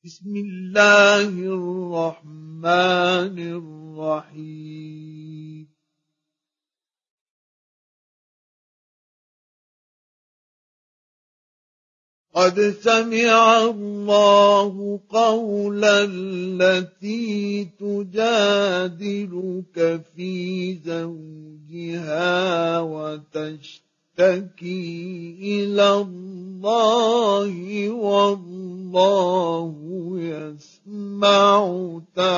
بسم الله الرحمن الرحيم قد سمع الله قول التي تجادلك في زوجها وتشتكي إلى الله والله يسمع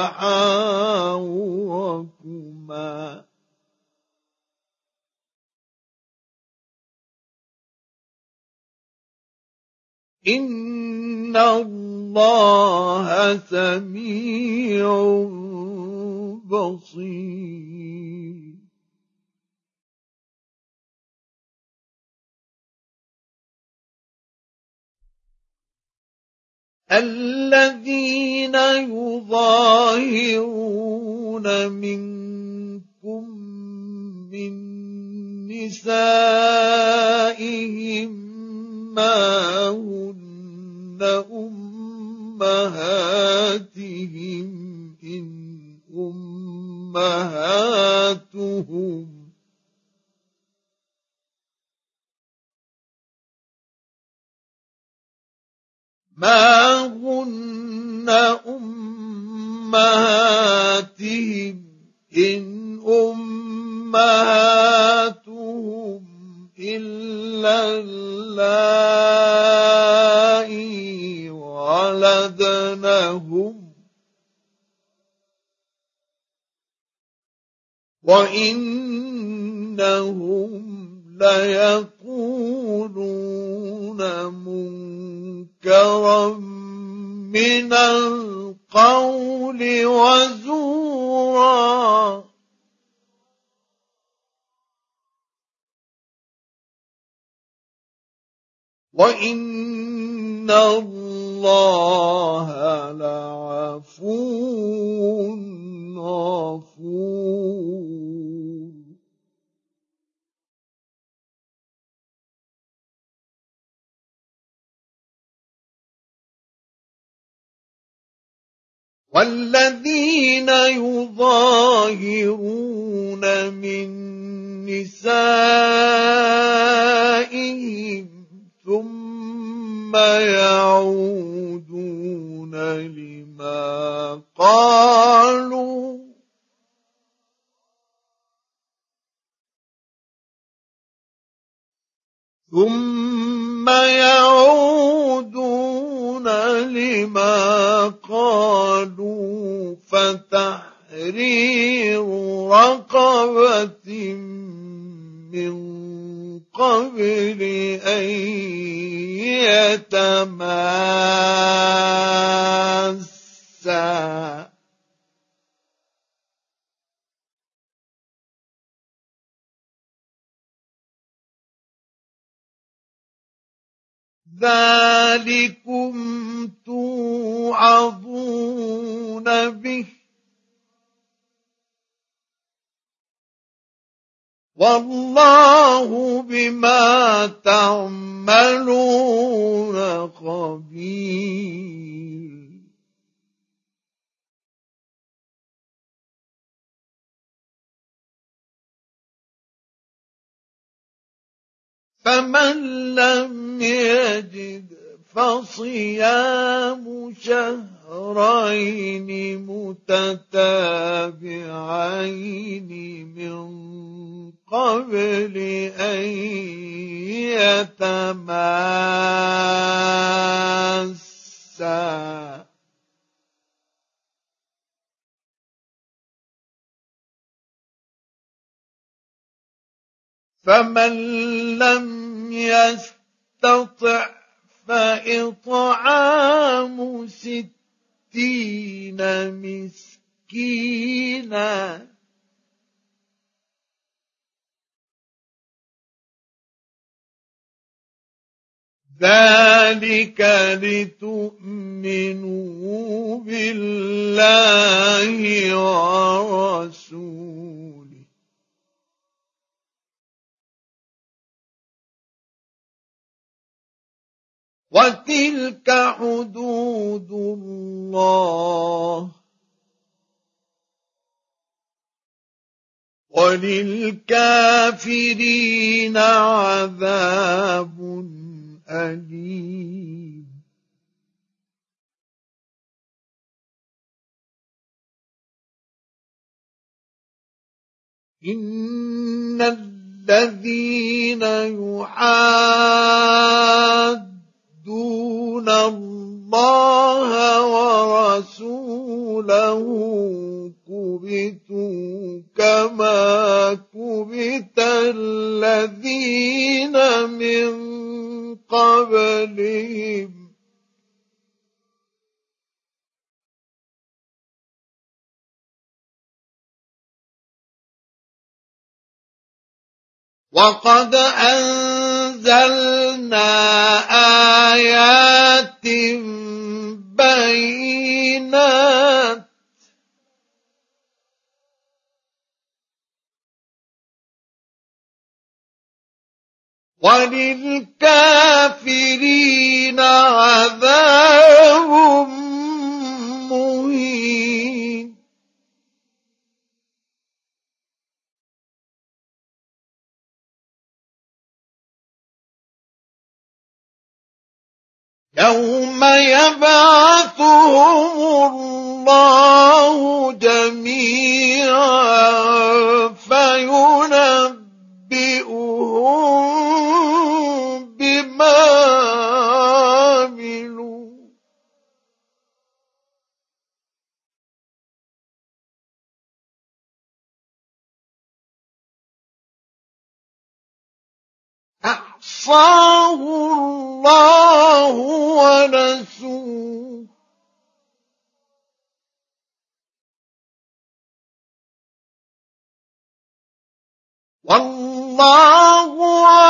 تحاوركما إن الله سميع بصير الذين يظاهرون منكم من نسائهم ما هن أمهاتهم إن أمهاتهم ما هن أمهاتهم إن أمهاتهم إلا اللائي ولدنهم وإنهم ليقولون منكرا من القول وزورا وإن الله لعفو غفور والذين يظاهرون من نسائهم ثم يعودون لما قالوا فتحرير رقبة من قبل أن يتماسا ذلكم توعظون به والله بما تعملون خبير فمن لم يجد فصيام شهرين متتابعين من قبل أن يتماسا فمن لم يستطع فإطعام 60 مسكينا ذلك لتؤمنوا بالله ورسوله وتلك حدود الله وَلِلْكَافِرِينَ عَذَابٌ أَلِيمٌ إِنَّ الَّذِينَ يُحَادُّونَ اللَّهَ وَرَسُولَهُ كُبِتُوا كَمَا كُبِتَ الَّذِينَ مِن قَبْلِهِمْ وَقَدْ أَنزَلْنَا آيَاتٍ بَيِّنَاتٍ وَلِلْكَافِرِينَ عَذَابٌ مُّهِينٌ يَوْمَ يَبْعَثُهُمُ اللَّهُ جَمِيعًا فَيُنَبِّئُهُم بِمَا عَمِلُوا أَحْصَاهُ اللَّهُ وَنَسُوهُ وَاللَّهُ